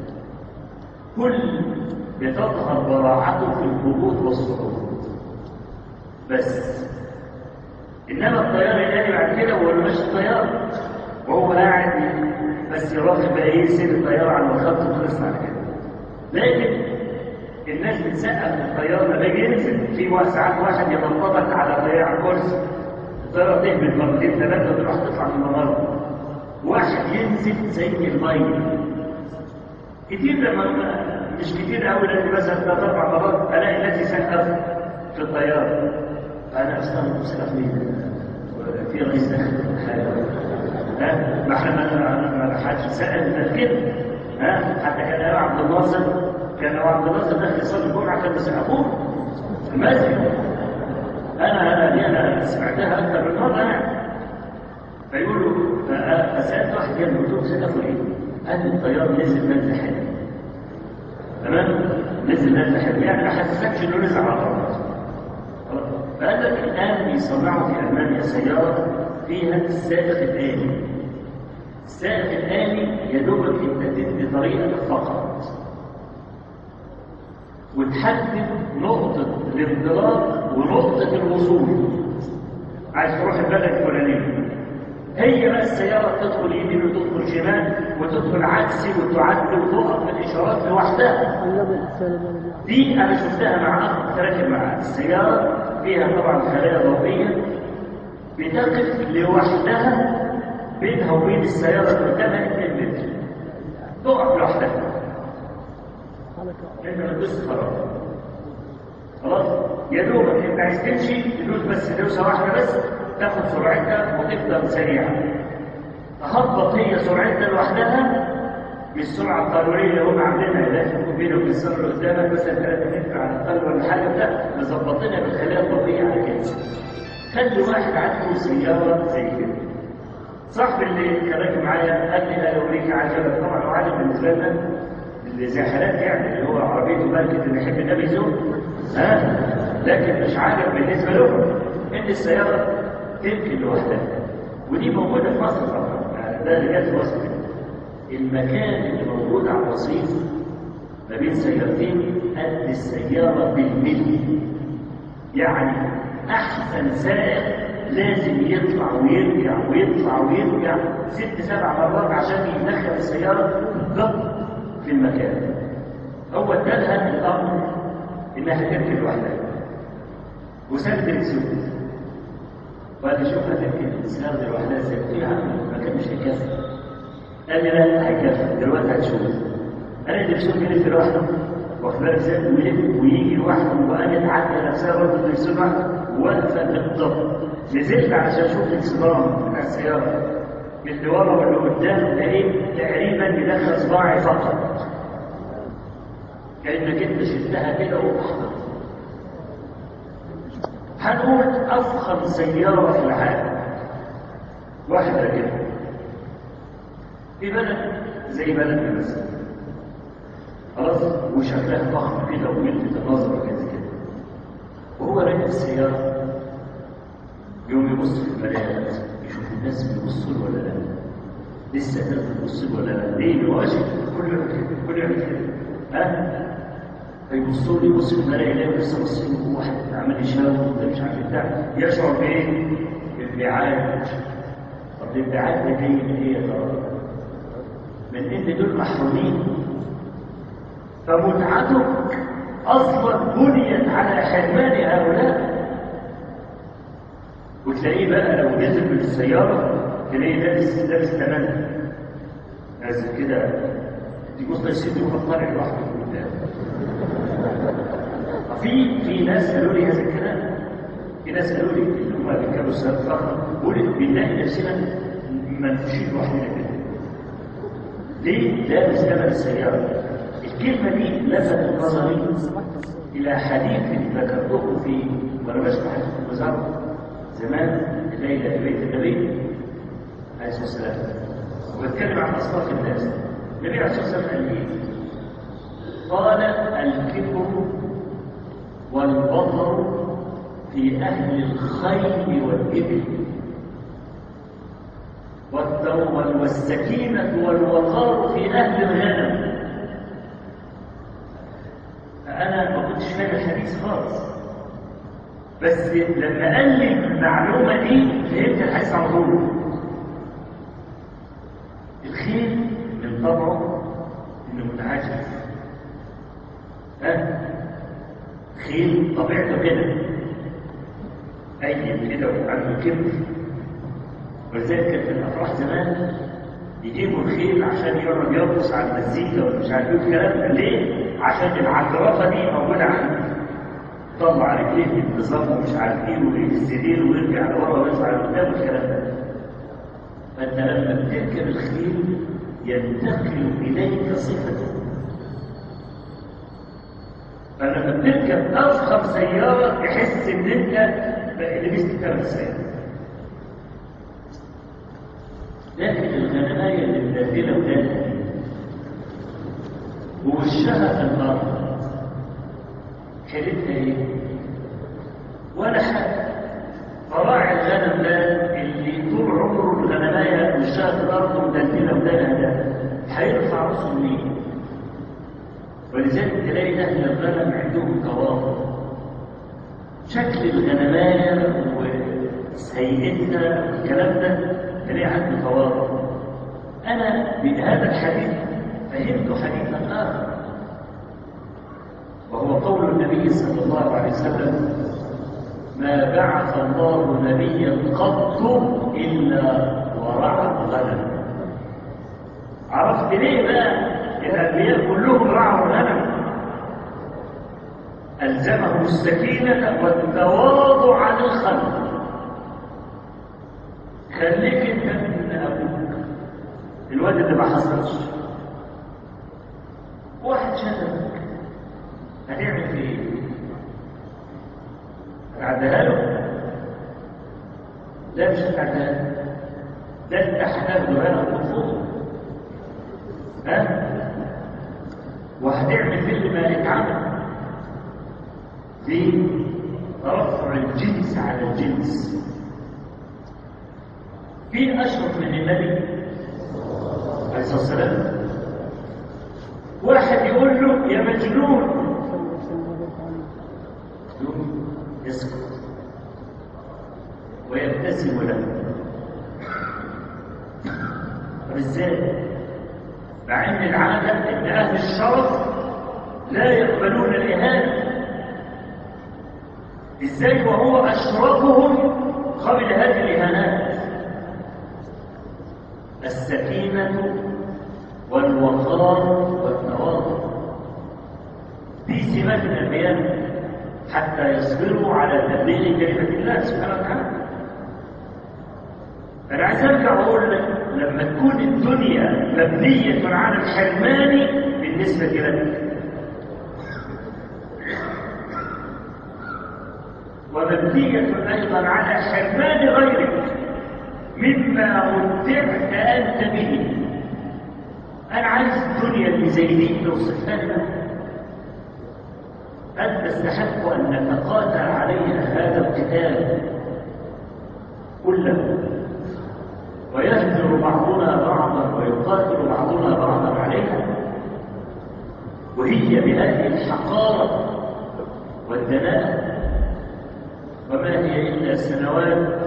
كل بتظهر براعته في الهبوط والصعود بس، انما الطيار الآلي بعد كده هو اللي ماشي الطيار وهو قاعد بس يراقب بقى ايه سير الطياره على الخط وخلص على كده. لكن الناس بتسقف الطيار لما يجي ينزل، في ساعات واحد يتنطبق على ضياع كرسي، الطياره تهبط مرتين ثلاثه وتروح تطلع من الممر. واحد ينزل زي الميه كتير، لما مش كتير قوي، لان مثلا ثلاث اربع مرات الاقي الذي سقف في الطياره، فانا استغرب سقف ليه؟ في رئيس داخل حاجه، ها ما احنا ما حدش سال كده، ها حتى كان ابو عبد الناصر كان ابو عبد الناصر داخل يصلي الجمعه كان بيسقفوه في المسجد. انا انا دي انا سمعتها اكثر من مره يعني. فيقولوا فسالت واحد جنبي قلت له سقفوا ايه؟ قال لي الطيار نزل نزله حلوه. تمام؟ نزل نزله حلوه يعني ما حسسكش انه نزل على الارض. فقال لك الان بيصنعوا في المانيا سياره فيها السائق الآلي. السائق الآلي يا دوبك انت تدي طريقك فقط وتحدد نقطة الانطلاق ونقطة الوصول. عايز تروح البلد الفلانية، هي بقى السيارة تدخل يمين وتدخل شمال وتدخل عكسي وتعدل وتقف بالإشارات لوحدها. دي أنا شفتها مع أخ راكب معاه السيارة، فيها طبعا خلايا ضوئية بتقف لوحدها بينها وبين السيارة اللي قدامها اثنين متر، تقف لوحدها. انت ما تدوس خلاص خلاص يا دوبك انت عايز تمشي تدوس بس دوسه واحده بس تاخد سرعتها وتفضل سريعه. تهبط هي سرعتها لوحدها بالسرعه القانونيه اللي هم عاملينها، لازم بينه وبين السياره اللي قدامك مثلا ثلاثة متر على الاقل ولا حاجه، ده مظبطينها بالخلايا الضوئيه على كده. خلي واحد عنده سياره زي كده. صاحبي اللي كان راكب معايا قال لي انا اوريك عجبك، طبعا هو عاجب بالنسبه لنا اللي زي حالات يعني اللي هو عربيته ماركه اللي يحب النبي يزور، ها لكن مش عاجب بالنسبه له ان السياره تمكن لوحدها. ودي موجوده في مصر طبعا، يعني ده اللي جت في مصر. المكان اللي موجود على الرصيف ما بين سيارتين قد السياره بالملي، يعني احسن سائق لازم يطلع ويرجع ويطلع ويرجع ست سبع مرات عشان يدخل السياره بالضبط في المكان. هو ادالها الامر انها تركب لوحدها وسابت السياره، وقال لي شوف هتركب السياره لوحدها ازاي؟ قلت له يا عم المكان مش هيكفي. قال لي لا هيكفي دلوقتي هتشوف. انا اللي بشوف يلف لوحده واخد بالك ازاي ويلف ويجي لوحده وانا اتعدى نفسها برضه تلف لوحده واقفه بالضبط. نزلت عشان اشوف الصدام بتاع السياره من اللي ورا واللي قدام، لقيت تقريبا بدخل صباعي فقط، كانك انت شلتها كده وحطت. هنقول افخم سياره في العالم واحد راكبها في بلد زي بلدنا مثلا، خلاص وشكلها ضخم كده ويلفت النظر كده كده، وهو راكب السياره يوم يبص في المرايات يشوف الناس بيبصوا له ولا لا، لسه الناس بتبص له ولا لا، ليه الواجب كله يعمل كده كله يعمل كده، ها فيبصوا له يبص في المرايه يلاقي لسه بص له واحد عمال يشاور ده مش عارف بتاع، يشعر بايه؟ بالانبعاج. طب الانبعاج ده جاي من ايه يا ترى؟ من ان دول محرومين، فمتعتك اصلا بنيت على حرمان هؤلاء. وتلاقيه بقى لو نزل من السياره تلاقيه لابس لابس تمام نازل كده تبص للسيدي وخطاري لوحده قدام. في في ناس قالوا لي هذا الكلام، في ناس قالوا لي اللي هم بيركبوا السيارات الفخمه بيقولوا بنلاقي نفسنا منفوشين لوحدنا كده. ليه؟ لابس ثمن السياره. الكلمه دي لفتت نظري الى حديث ذكرته في وانا بشرح حديث الوزاره زمان الليله في بيت النبي عليه الصلاه والسلام، وبتكلم عن اصناف الناس. النبي عليه الصلاه والسلام قال ايه؟ قال الكبر والبطر في اهل الخيل والابل والسكينه والوقار في اهل الغنم. انا ما كنتش فاهم الحديث خالص، بس لما قال لي المعلومه دي فهمت الحديث على طول. الخيل من طبعه انه متعجب، ها خيل طبيعته كده أيد كده وعنده كبر، ولذلك كان في الأفراح زمان يجيبوا الخيل عشان يقعد يرقص على المزيكا ومش عارف ايه الكلام ده. ليه؟ عشان العجرفه دي موجوده عنده، طلع رجليه بانتظام ومش عارف ايه ويهز ايديه ويرجع لورا ويطلع لقدام الكلام ده. فانت لما بتركب الخيل ينتقل اليك صفته، فلما بتركب افخم سياره يحس ان انت لبست ثلاث سيارات. لكن الغنمايه اللي مدلله ودانها ووشها في الارض حيلتها ايه؟ ولا حاجه. فراعي الغنم ده اللي طول عمره الغنمايه وشها في الارض ومدلله ودانها ده هيرفع راسه منين؟ ولذلك تلاقي اهل الغنم عندهم تواضع. شكل الغنمايه وهيئتها والكلام ده تلاقي عنده تواضع. انا بهذا الحديث فهمت حديثا اخر، وهو قول النبي صلى الله عليه وسلم: ما بعث الله نبيا قط الا ورعى الغنم. عرفت ليه بقى الانبياء كلهم رعوا الغنم؟ الزمهم السكينه والتواضع للخلق. خليك انت من ابوك الواد اللي ما حصلش، واحد شتمك هنعمل فيه ايه؟ هتعديها له؟ لا مش هتعديها له، ده انت هتاخده هنا وترفضه. ها؟ وهتعمل فيه اللي ما يتعمل في رفع الجنس على الجنس. في أشرف من النبي عليه الصلاة والسلام واحد يقول له: يا مجنون، يسكت ويبتسم له. طب ازاي؟ مع ان العادة ان اهل الشرف لا يقبلون الإهانة، ازاي وهو أشرفهم قبل هذه الإهانات؟ السكينة والوقار والتواضع دي سمات الأنبياء حتى يصبروا على تبليغ كلمة الله سبحانه وتعالى. أنا عايز أرجع وأقول لك: لما تكون الدنيا مبنية على الحرمان بالنسبة لك ومبنية أيضا على حرمان غيرك مما متعت أنت به، أنا عايز الدنيا اللي زي دي توصفها لنا. أنت تستحق أن نتقاتل عليها هذا القتال كله، ويهجر بعضنا بعضا ويقاتل بعضنا بعضا عليها، وهي بهذه الحقارة والدناءة، وما هي إلا سنوات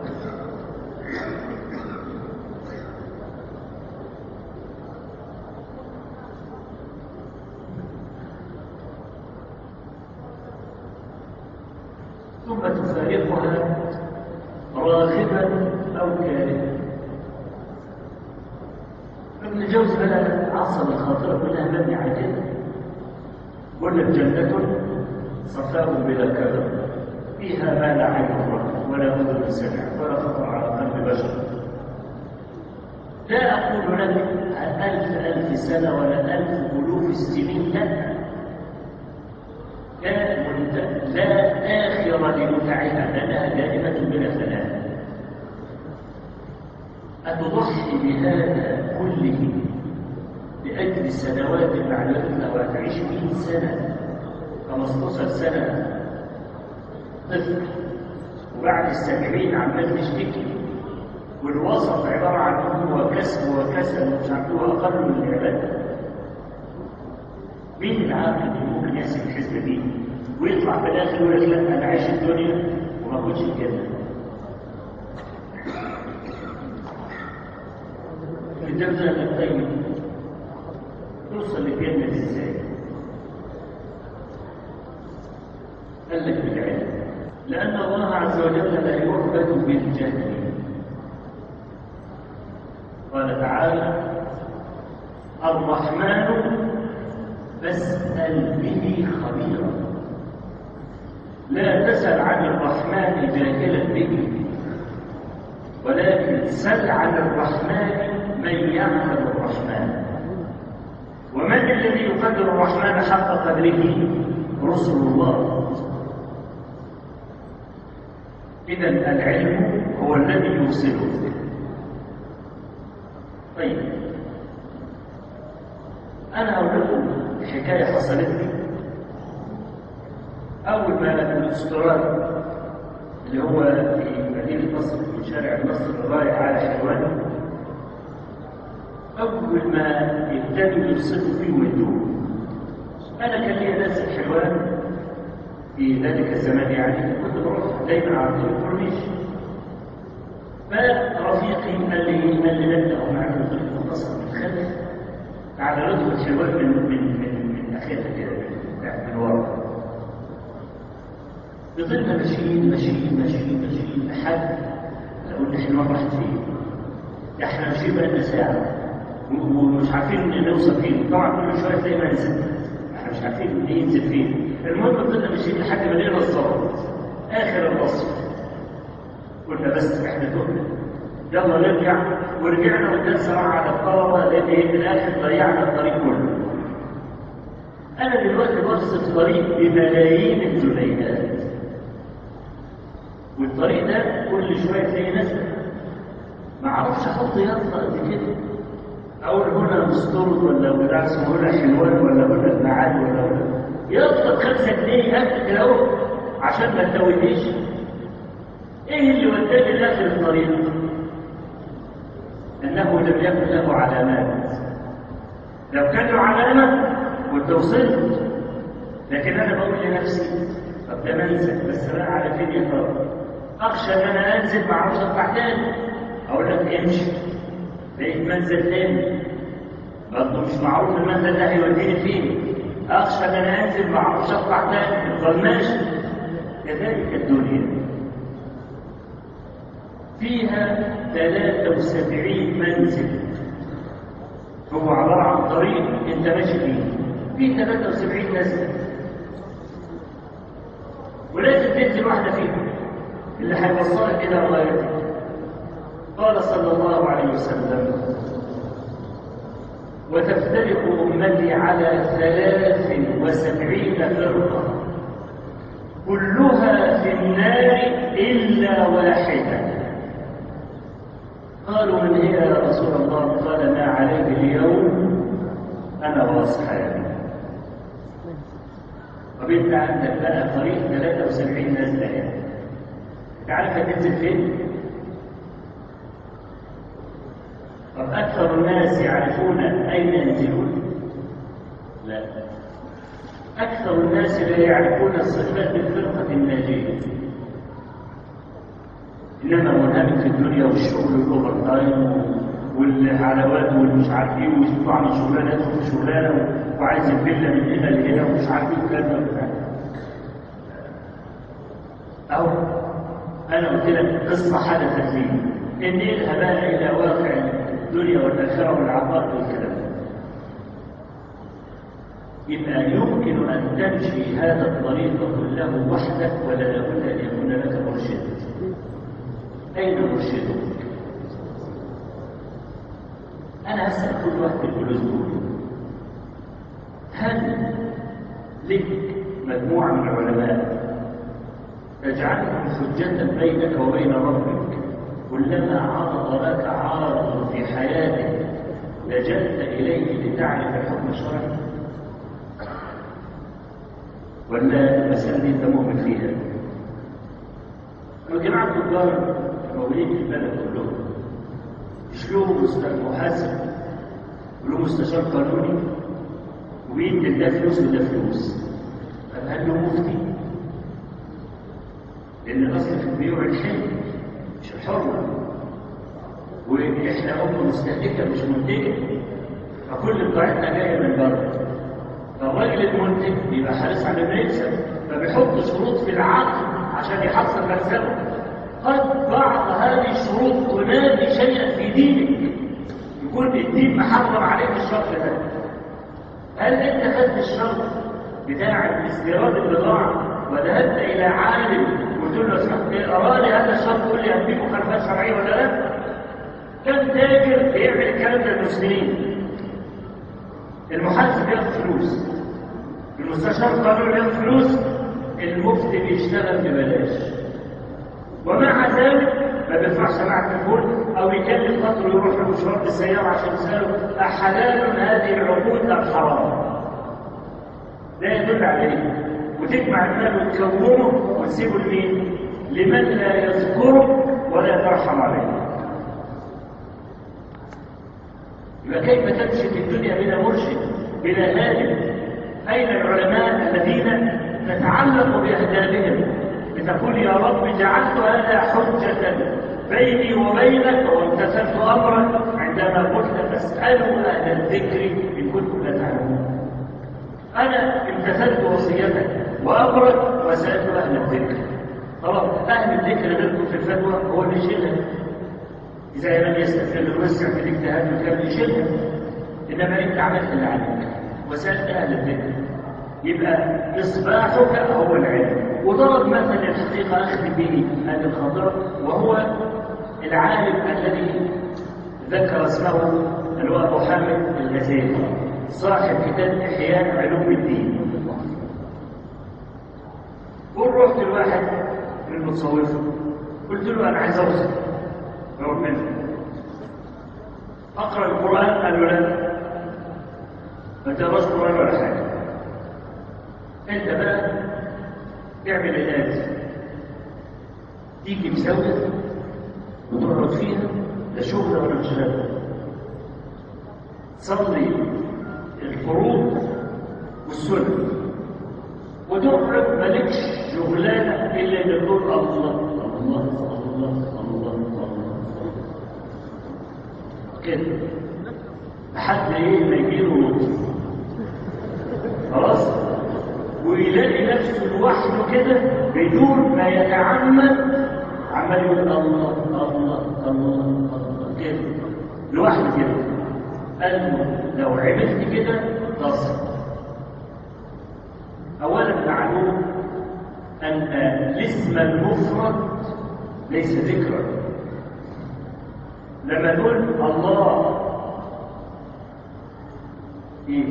ثم تفارقها راغبا أو كارها. ابن الجوزي بقى عصر الخاطرة كلها مبني على كده. قلنا جنة صفاء بلا كدر فيها ما لا عين رأت ولا أذن سمعت ولا خطر على قلب بشر. لا أقول لك ألف ألف سنة ولا ألف ألوف السنين، لا، لا آخر لمتعها لأنها دائمة بلا فناء. أتضحي بهذا كله لأجل سنوات معلومة وتعيش مئة سنة خمستاشر سنة طفل، وبعد السبعين عمال تشتكي، والوسط عبارة عن هو كسب وكسل ومش عارف أقل من العبادة. مين العاقل اللي ممكن يحسب الحسبة دي ويطلع في الآخر يقول لك: لا أنا عايش الدنيا وما كنتش الجنة؟ الجنة الطيب توصل للجنة ازاي؟ قال لك بالعلم، لأن الله عز وجل لا يعبد بالجهل. قال تعالى: الرحمن فاسأل به خبيرا. لا تسأل عن الرحمن جاهلا به، ولكن سل عن الرحمن من يعلم الرحمن. ومن الذي يقدر الرحمن حق قدره؟ رسل الله. إذا العلم هو الذي يوصله. طيب، أنا أقول لكم حكاية حصلت لي. أول ما الأسطورات اللي هو في مدينة مصر في شارع مصر رايح على حلوان، أول ما يبتدوا يفصلوا فيه ويدوه، أنا كان لي ناس في حلوان في ذلك الزمان، يعني كنت بروح دايما على طريق الكورنيش. فرفيقي قال لي قال لي نبدأ معنا طريق مختصر من الخلف، على ندخل حلوان من من من من آخرها كده من ورا. فضلنا ماشيين ماشيين ماشيين ماشيين لحد قلنا احنا ما راحت فين؟ احنا ماشيين بقالنا ساعة ومش عارفين نوصل فين. طبعا كل شوية تلاقي منزل، احنا مش عارفين ننزل فين. المهم فضلنا ماشيين لحد ما لقينا الظابط آخر القصر. قلنا بس احنا تهنا، يلا نرجع. ورجعنا قدام سرعة على الطلبة، لأن في الآخر ضيعنا الطريق كله. أنا دلوقتي بوصف طريق بملايين الجنيهات، والطريق ده كل شويه تلاقي ناس ما اعرفش احط يافطه قد كده، اقول هنا مستورد ولا بالعكس هنا حلوان ولا هنا المعاد ولا هنا يافطه خمسة جنيه قد كده اهو عشان ما تتوهنيش. ايه اللي وداني لاخر الطريق؟ انه لم يكن له علامات. لو كان له علامه كنت وصلت، لكن انا بقول لنفسي طب ده منزل بس انا على فين يا ترى؟ اخشى ان انا انزل ما اعرفش اطلع تاني، اقول لك امشي لقيت منزل تاني برضه مش معروف المنزل ده هيوديني فين، اخشى ان انا انزل ما اعرفش اطلع تاني افضل ماشي. كذلك الدنيا فيها ثلاثة وسبعين منزل، هو عبارة عن طريق انت ماشي فيه فيه ثلاثة وسبعين منزل، ولازم تنزل واحدة فيهم اللي هيوصلك إلى غايتك. قال صلى الله عليه وسلم: وتفترق أمتي على ثلاث وسبعين فرقة كلها في النار إلا واحدة. قالوا من هي يا رسول الله؟ قال ما عليه اليوم أنا وأصحابي. طب انت عندك بقى طريق ثلاثة وسبعين نازله يعني، تعرف هتنزل فين؟ طب اكثر الناس يعرفون اين ينزلون؟ لا، اكثر الناس لا يعرفون صفات الفرقه الناجيه، انما منهمك في الدنيا والشغل والاوفر تايم والعلاوات والمش عارف ايه ويطلع من شغلانه يدخل في شغلانه وعايز الفيلا من هنا لهنا ومش عارف ايه وكذا وكذا. او انا قلت لك قصه حدثت لي، انقلها بقى الى واقع الدنيا والاخره والعقائد والكلام. يبقى يمكن ان تمشي هذا الطريق كله وحدك ولا بد ان يكون لك مرشد. اين مرشدك؟ أنا أسأل كل واحد في الأسبوع: هل لك مجموعة من العلماء تجعلهم حجة بينك وبين ربك، كلما عرض لك عارض في حياتك لجأت إليه لتعرف الحكم الشرعي؟ ولا المسألة دي أنت مؤمن فيها؟ الجماعة الكبار موجودين في البلد كلهم، مش له محاسب وله مستشار قانوني وبيدي ده فلوس وده فلوس. طب هل له مفتي؟ لأن الأصل في البيوع الحل مش الحرمة، وإحنا أمة مستهلكة مش منتجة، فكل بضاعتنا جاية من بره. الراجل المنتج بيبقى حريص على انه يكسب، فبيحط شروط في العقد عشان يحصل مكسبه. قد بعض هذه الشروط تنادي شيئا في دينك، يكون الدين محرم عليك الشرط ده. هل انت خدت الشرط بتاع استيراد البضاعه وذهبت الى عالم وقلت له اسمح اراني هذا الشرط يقول لي هديك مخالفات شرعيه ولا لا؟ كم تاجر بيعمل الكلام ده المسلمين؟ المحاسب بياخد فلوس، المستشار القانوني بياخد فلوس، المفتي بيشتغل ببلاش، ومع ذلك ما بيدفعش مع التليفون او يكلم خاطره يروح له مشوار بالسياره عشان يساله احلال هذه العقود ام حرام؟ ده يدل على ايه؟ وتجمع المال وتكونه وتسيبه لمين؟ لمن لا يذكرك ولا ترحم عليه. يبقى كيف تمشي في الدنيا بلا مرشد بلا هادف؟ اين العلماء الذين نتعلق باهدافهم لتقول يا رب جعلت هذا حجه بيني وبينك وامتثلت امرك عندما قلت فاسالوا اهل الذكر ان كنتم لا تعلمون؟ انا امتثلت وصيتك وامرك وسالت اهل الذكر. خلاص اهل الذكر منكم في الفتوى هو اللي يشيلها، اذا لم يستطيع الوسع في الاجتهاد وكان يشيلها، انما انت عملت اللي عليك وسالت اهل الذكر. يبقى اصباحك هو العلم. وضرب مثل الحقيقه اخذ به هذه الخطر، وهو العالم الذي ذكر اسمه اللي هو ابو حامد الغزالي صاحب كتاب احياء علوم الدين. قل رحت لواحد من المتصوفه قلت له انا عايز اوصل يروح منه اقرا القران، قال له لا ما تقراش قران ولا حاجه، انت بقى تعمل الاتي، تيجي بزاويه وتقعد فيها لا شغل ولا شغل، تصلي الفروض والسنه وتقعد مالكش شغلانه الا ان تقول الله الله الله الله الله كده لحد ايه ما يجيله موت خلاص، ويلاقي نفسه لوحده كده بدون ما يتعمد عمال يقول الله الله الله الله كده لوحده كده. قال له لو عملت كده تصل. اولا معلوم ان الاسم المفرد ليس ذكرا. لما تقول الله ايه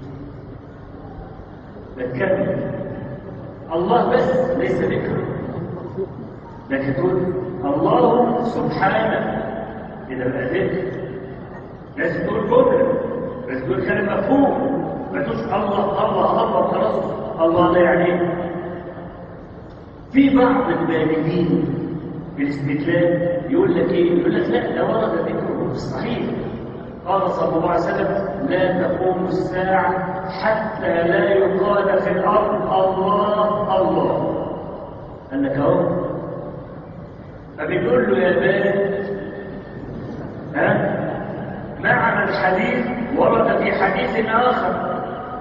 بتكلم الله بس ليس ذكرا، لكن تقول الله سبحانه اذا بقى ذكر. لازم تقول جمله، لازم تقول كلمه مفهوم، ما تقولش الله الله الله خلاص الله ده يعني. في بعض البالغين في الاستدلال يقول لك ايه؟ يقول لك لا ده ورد ذكره في الصحيح، قال صلى الله عليه وسلم لا تقوم الساعه حتى لا يقال في الارض الله الله. قال لك اهو، فبيقول له يا بالغ ها معنى الحديث ورد في حديث آخر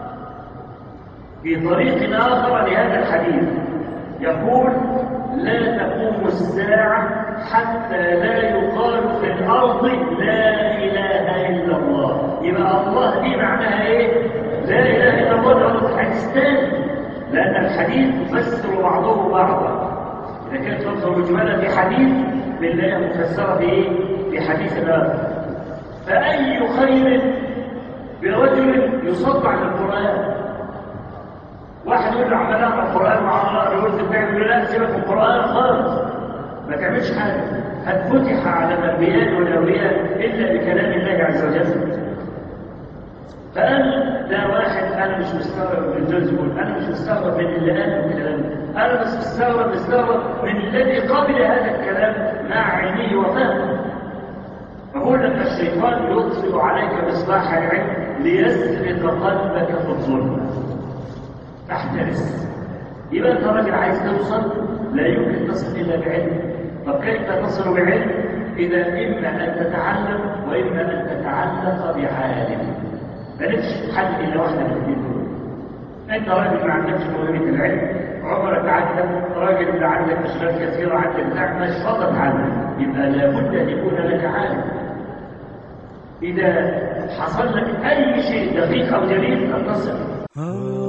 في طريق آخر لهذا الحديث يقول لا تقوم الساعة حتى لا يقال في الأرض لا إله إلا الله. يبقى الله دي معناها إيه؟ لا إله إلا الله. ده في الحديث الثاني، لأن الحديث يفسر بعضه بعضا. إذا كانت لفظة مجملة في حديث بالله مفسرة في إيه؟ في حديث آخر. فأي خير برجل يصدع للقرآن. واحد يقول له عمال اقرا القرآن وعمال يقول له بتعمل لا سيبك من القرآن خالص، ما تعملش حاجة. هل فتح على الأنبياء والأولياء إلا بكلام الله عز وجل؟ فأنا ده واحد أنا مش مستغرب من جزء، أنا مش مستغرب من اللي قال الكلام، أنا بس مستغرب مستغرب من الذي قبل هذا الكلام مع عينيه وفهمه. فقول لك الشيطان يطفئ عليك مصباح العلم ليسرق قلبك في الظلم، احترس. يبقى انت راجل عايز توصل لا يمكن تصل الا بعلم. طب كيف تصل بعلم؟ اذا اما ان تتعلم واما ان تتعلق بعالم. مالكش حل الا واحده من الاثنين دول. انت راجل ما عندكش موهبه العلم، عمرك عدى، راجل اللي عندك اشغال كثيره، عندك بتاع مش فاضل عنك، يبقى لابد ان يكون لك عالم. اذا حصل لك اي شيء دقيق او جليل اتصل.